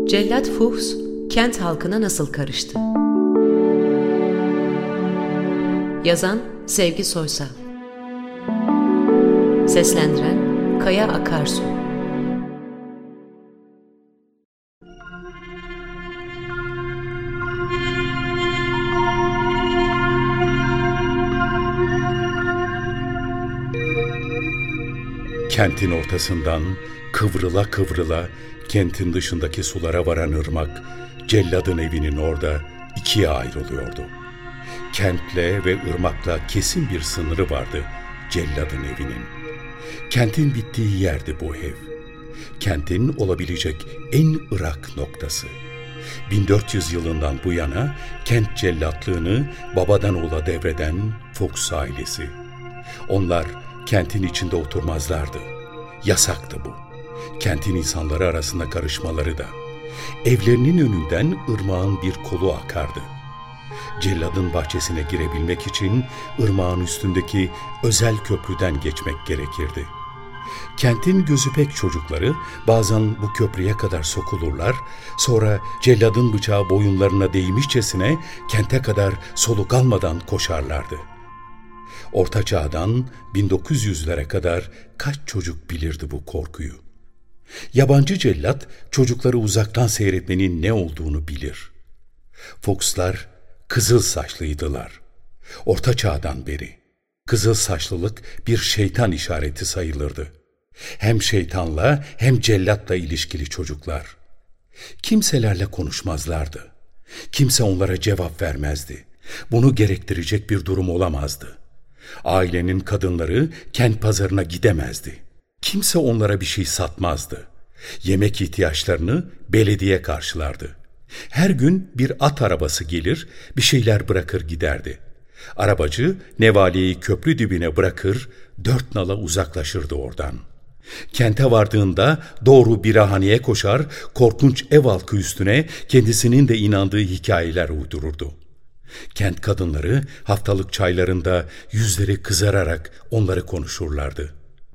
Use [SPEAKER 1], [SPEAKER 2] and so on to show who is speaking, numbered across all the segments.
[SPEAKER 1] Cellat Fuchs, kent halkına nasıl karıştı? Yazan Sevgi Soysal. Seslendiren Kaya Akarsu.
[SPEAKER 2] Kentin ortasından kıvrıla kıvrıla kentin dışındaki sulara varan ırmak, celladın evinin orada ikiye ayrılıyordu. Kentle ve ırmakla kesin bir sınırı vardı celladın evinin. Kentin bittiği yerdi bu ev. Kentin olabilecek en ırak noktası. 1400 yılından bu yana kent cellatlığını babadan oğula devreden Fuchs ailesi. Onlar kentin içinde oturmazlardı. Yasaktı bu. Kentin insanları arasında karışmaları da. Evlerinin önünden ırmağın bir kolu akardı. Celladın bahçesine girebilmek için ırmağın üstündeki özel köprüden geçmek gerekirdi. Kentin gözü pek çocukları bazen bu köprüye kadar sokulurlar, sonra celladın bıçağı boyunlarına değmişçesine kente kadar soluk almadan koşarlardı. Orta Çağ'dan 1900'lere kadar kaç çocuk bilirdi bu korkuyu? Yabancı cellat çocukları uzaktan seyretmenin ne olduğunu bilir. Fuchslar kızıl saçlıydılar. Orta Çağ'dan beri kızıl saçlılık bir şeytan işareti sayılırdı. Hem şeytanla hem cellatla ilişkili çocuklar. Kimselerle konuşmazlardı. Kimse onlara cevap vermezdi. Bunu gerektirecek bir durum olamazdı. Ailenin kadınları kent pazarına gidemezdi. Kimse onlara bir şey satmazdı. Yemek ihtiyaçlarını belediye karşılardı. Her gün bir at arabası gelir, bir şeyler bırakır giderdi. Arabacı nevaleyi köprü dibine bırakır, 4 nala uzaklaşırdı oradan. Kente vardığında doğru birahaneye koşar, korkunç ev halkı üstüne kendisinin de inandığı hikayeler uydururdu. Kent kadınları haftalık çaylarında yüzleri kızararak onları konuşurlardı.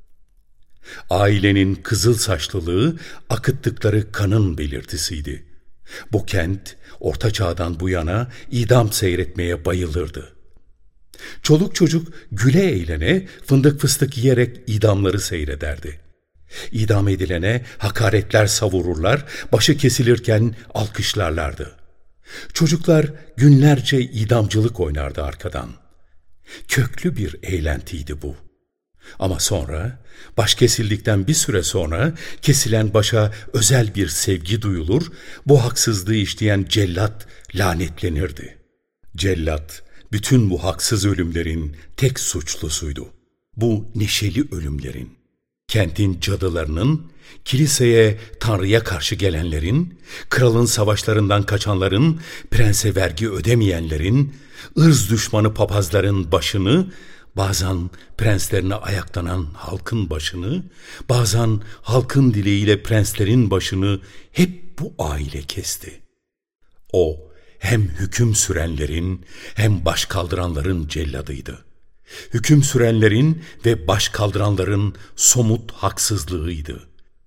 [SPEAKER 2] Ailenin kızıl saçlılığı akıttıkları kanın belirtisiydi. Bu kent Orta Çağ'dan bu yana idam seyretmeye bayılırdı. Çoluk çocuk güle eğlene, fındık fıstık yiyerek idamları seyrederdi. İdam edilene hakaretler savururlar, başı kesilirken alkışlarlardı. Çocuklar günlerce idamcılık oynardı arkadan. Köklü bir eğlentiydi bu. Ama sonra, baş kesildikten bir süre sonra kesilen başa özel bir sevgi duyulur, bu haksızlığı işleyen cellat lanetlenirdi. Cellat, bütün bu haksız ölümlerin tek suçlusuydu. Bu neşeli ölümlerin, kentin cadılarının, kiliseye, Tanrı'ya karşı gelenlerin, kralın savaşlarından kaçanların, prense vergi ödemeyenlerin, ırz düşmanı papazların başını, bazen prenslerine ayaklanan halkın başını, bazen halkın dileğiyle prenslerin başını hep bu aile kesti. O hem hüküm sürenlerin hem baş kaldıranların celladıydı. Hüküm sürenlerin ve baş kaldıranların somut haksızlığıydı.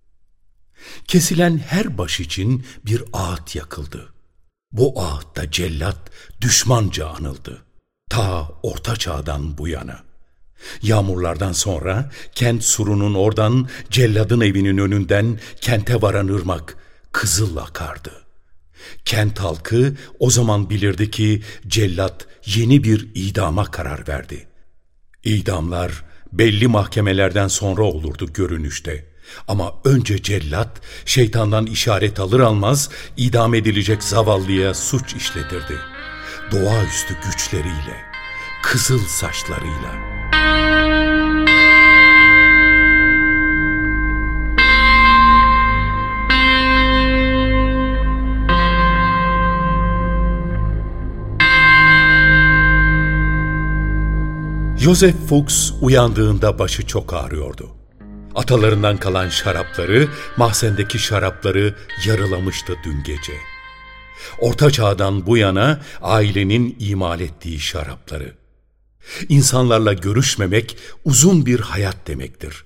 [SPEAKER 2] Kesilen her baş için bir ağıt yakıldı. Bu ağıtta cellat düşmanca anıldı. Ta Orta Çağ'dan bu yana. Yağmurlardan sonra kent surunun oradan celladın evinin önünden kente varan ırmak kızıl akardı. Kent halkı o zaman bilirdi ki cellat yeni bir idama karar verdi. İdamlar belli mahkemelerden sonra olurdu görünüşte. Ama önce cellat şeytandan işaret alır almaz idam edilecek zavallıya suç işletirdi. Doğaüstü güçleriyle, kızıl saçlarıyla. Joseph Fuchs uyandığında başı çok ağrıyordu. Atalarından kalan şarapları, mahzendeki şarapları yarılamıştı dün gece. Orta Çağ'dan bu yana ailenin imal ettiği şarapları. İnsanlarla görüşmemek uzun bir hayat demektir.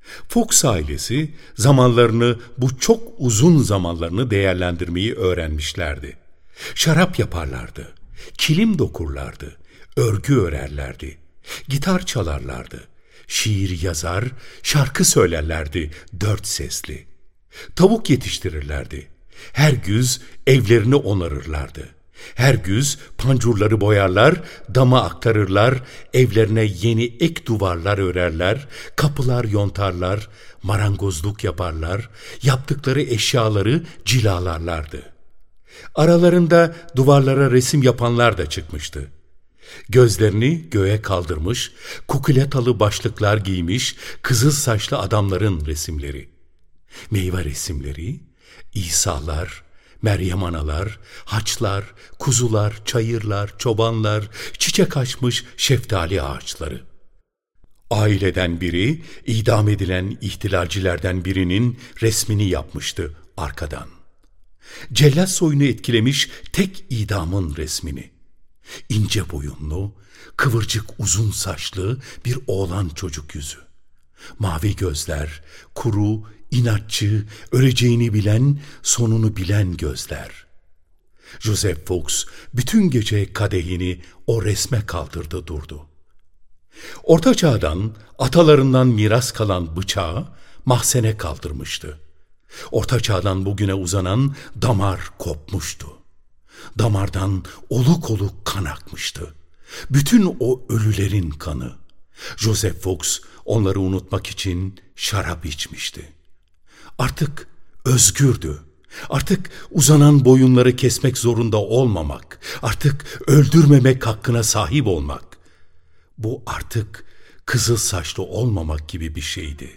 [SPEAKER 2] Fox ailesi bu çok uzun zamanlarını değerlendirmeyi öğrenmişlerdi. Şarap yaparlardı, kilim dokurlardı, örgü örerlerdi, gitar çalarlardı, şiir yazar, şarkı söylerlerdi dört sesli. Tavuk yetiştirirlerdi. Her güz evlerini onarırlardı. Her güz pancurları boyarlar, dama aktarırlar, evlerine yeni ek duvarlar örerler, kapılar yontarlar, marangozluk yaparlar, yaptıkları eşyaları cilalarlardı. Aralarında duvarlara resim yapanlar da çıkmıştı. Gözlerini göğe kaldırmış, kukuletalı başlıklar giymiş, kızıl saçlı adamların resimleri. Meyve resimleri, İsa'lar, Meryem analar, haçlar, kuzular, çayırlar, çobanlar, çiçek açmış şeftali ağaçları. Aileden biri, idam edilen ihtilalcilerden birinin resmini yapmıştı arkadan. Cellat soyunu etkilemiş tek idamın resmini. İnce boyunlu, kıvırcık uzun saçlı bir oğlan çocuk yüzü. Mavi gözler, kuru, inatçı, öleceğini bilen, sonunu bilen gözler. Joseph Fox bütün gece kadehini o resme kaldırdı durdu. Orta Çağ'dan, atalarından miras kalan bıçağı mahzene kaldırmıştı. Orta Çağ'dan bugüne uzanan damar kopmuştu. Damardan oluk oluk kan akmıştı. Bütün o ölülerin kanı. Joseph Fox onları unutmak için şarap içmişti. Artık özgürdü. Artık uzanan boyunları kesmek zorunda olmamak, artık öldürmemek hakkına sahip olmak. Bu artık kızıl saçlı olmamak gibi bir şeydi.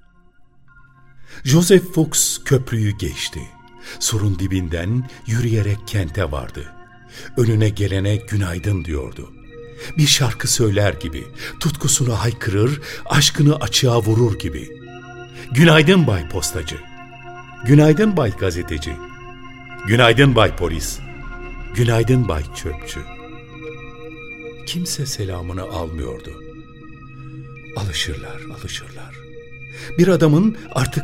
[SPEAKER 2] Joseph Fox köprüyü geçti. Surun dibinden yürüyerek kente vardı. Önüne gelene günaydın diyordu. Bir şarkı söyler gibi, tutkusunu haykırır, aşkını açığa vurur gibi. Günaydın Bay Postacı. Günaydın Bay Gazeteci. Günaydın Bay Polis. Günaydın Bay Çöpçü. Kimse selamını almıyordu. Alışırlar. Bir adamın artık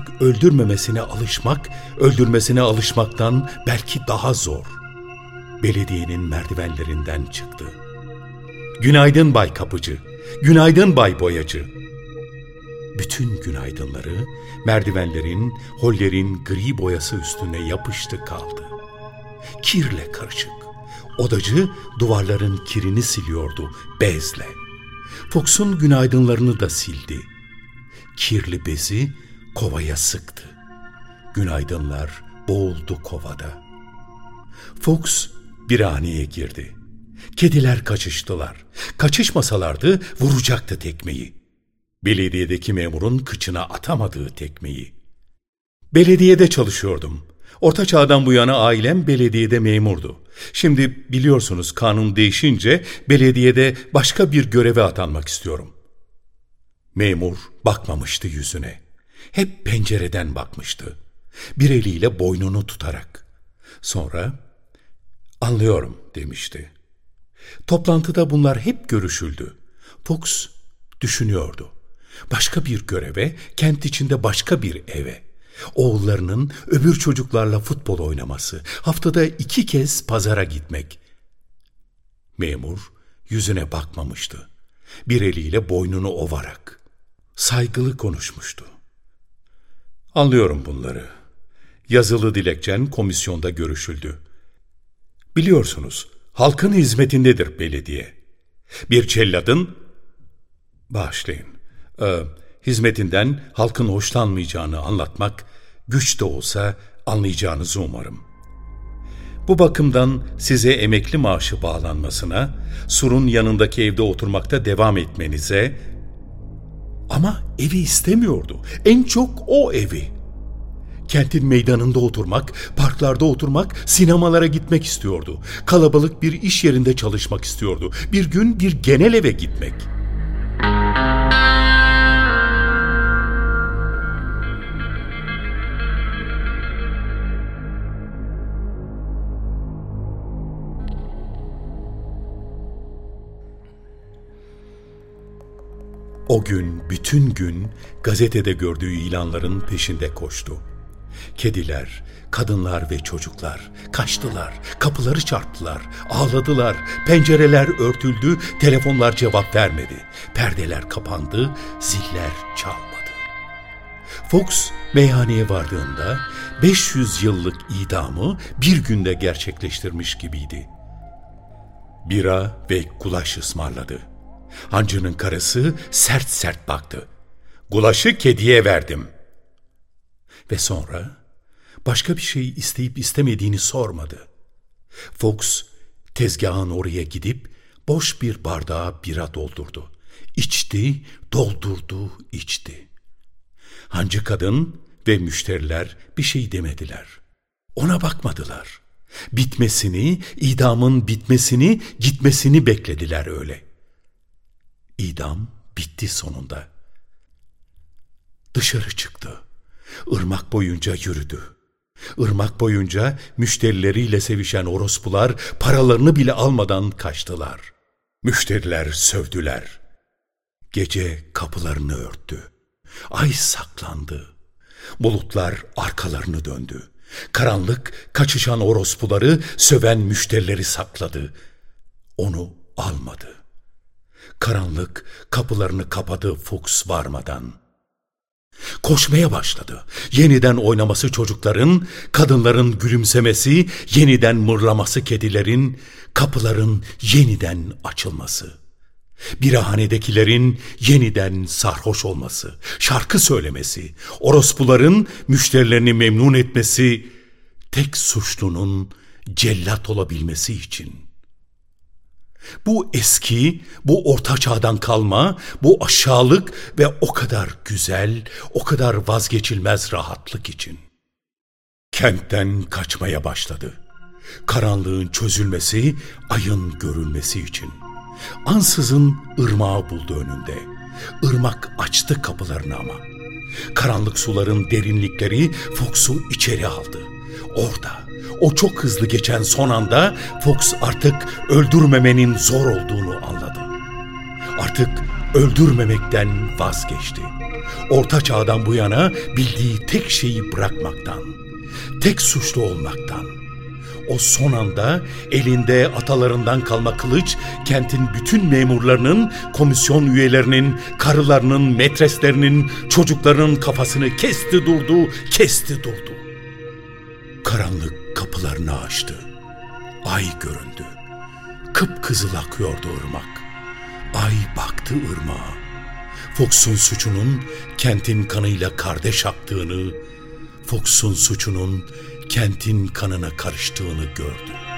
[SPEAKER 2] öldürmesine alışmaktan belki daha zor. Belediyenin merdivenlerinden çıktı. Günaydın Bay Kapıcı. Günaydın Bay Boyacı. Bütün günaydınları merdivenlerin, hollerin gri boyası üstüne yapıştı kaldı. Kirle karışık. Odacı duvarların kirini siliyordu bezle. Fox'un günaydınlarını da sildi. Kirli bezi kovaya sıktı. Günaydınlar boğuldu kovada. Fox birhaneye girdi. Kediler kaçıştılar. Kaçışmasalardı vuracaktı tekmeyi. Belediyedeki memurun kıçına atamadığı tekmeyi. Belediyede çalışıyordum. Orta Çağ'dan bu yana ailem belediyede memurdu. Şimdi biliyorsunuz kanun değişince belediyede başka bir göreve atanmak istiyorum. Memur bakmamıştı yüzüne. Hep pencereden bakmıştı. Bir eliyle boynunu tutarak. Sonra anlıyorum demişti. Toplantıda bunlar hep görüşüldü. Fox düşünüyordu. Başka bir göreve, kent içinde başka bir eve. Oğullarının öbür çocuklarla futbol oynaması, haftada 2 kez pazara gitmek. Memur yüzüne bakmamıştı. Bir eliyle boynunu ovarak. Saygılı konuşmuştu. Anlıyorum bunları. Yazılı dilekçen komisyonda görüşüldü. Biliyorsunuz, halkın hizmetindedir belediye. Bir celladın, bağışlayın, hizmetinden halkın hoşlanmayacağını anlatmak güç de olsa anlayacağınızı umarım. Bu bakımdan size emekli maaşı bağlanmasına, surun yanındaki evde oturmakta devam etmenize, ama evi istemiyordu. En çok o evi. Kentin meydanında oturmak, parklarda oturmak, sinemalara gitmek istiyordu. Kalabalık bir iş yerinde çalışmak istiyordu. Bir gün bir genel eve gitmek. O gün bütün gün gazetede gördüğü ilanların peşinde koştu. Kediler, kadınlar ve çocuklar kaçtılar, kapıları çarptılar, ağladılar, pencereler örtüldü, telefonlar cevap vermedi, perdeler kapandı, ziller çalmadı. Fox meyhaneye vardığında 500 yıllık idamı bir günde gerçekleştirmiş gibiydi. Bira ve gulaş ısmarladı. Hancının karısı sert sert baktı. "Gulaşı kediye verdim." Ve sonra başka bir şey isteyip istemediğini sormadı. Fox tezgahın oraya gidip boş bir bardağa bira doldurdu. İçti, doldurdu, içti. Hancı kadın ve müşteriler bir şey demediler. Ona bakmadılar. Bitmesini, idamın bitmesini, gitmesini beklediler öyle. İdam bitti sonunda. Dışarı çıktı. Irmak boyunca yürüdü. Irmak boyunca müşterileriyle sevişen orospular paralarını bile almadan kaçtılar. Müşteriler sövdüler. Gece kapılarını örttü. Ay saklandı. Bulutlar arkalarını döndü. Karanlık kaçışan orospuları, söven müşterileri sakladı. Onu almadı. Karanlık kapılarını kapadı Fox varmadan. Koşmaya başladı. Yeniden oynaması çocukların, kadınların gülümsemesi, yeniden mırlaması kedilerin, kapıların yeniden açılması. Birahanedekilerin yeniden sarhoş olması, şarkı söylemesi, orospuların müşterilerini memnun etmesi, tek suçlunun cellat olabilmesi için. Bu eski, bu orta çağdan kalma, bu aşağılık ve o kadar güzel, o kadar vazgeçilmez rahatlık için. Kentten kaçmaya başladı. Karanlığın çözülmesi, ayın görülmesi için. Ansızın ırmağı buldu önünde. Irmak açtı kapılarını ama. Karanlık suların derinlikleri Fox'u içeri aldı. Orada, o çok hızlı geçen son anda Fox artık öldürmemenin zor olduğunu anladı. Artık öldürmemekten vazgeçti. Orta çağdan bu yana bildiği tek şeyi bırakmaktan, tek suçlu olmaktan. O son anda elinde atalarından kalma kılıç, kentin bütün memurlarının, komisyon üyelerinin, karılarının, metreslerinin, çocuklarının kafasını kesti durdu. Karanlık kapılarını açtı. Ay göründü. Kıpkızıl akıyordu ırmak. Ay baktı ırmağa. Fox'un suçunun kentin kanıyla kardeş aktığını, Fox'un suçunun kentin kanına karıştığını gördü.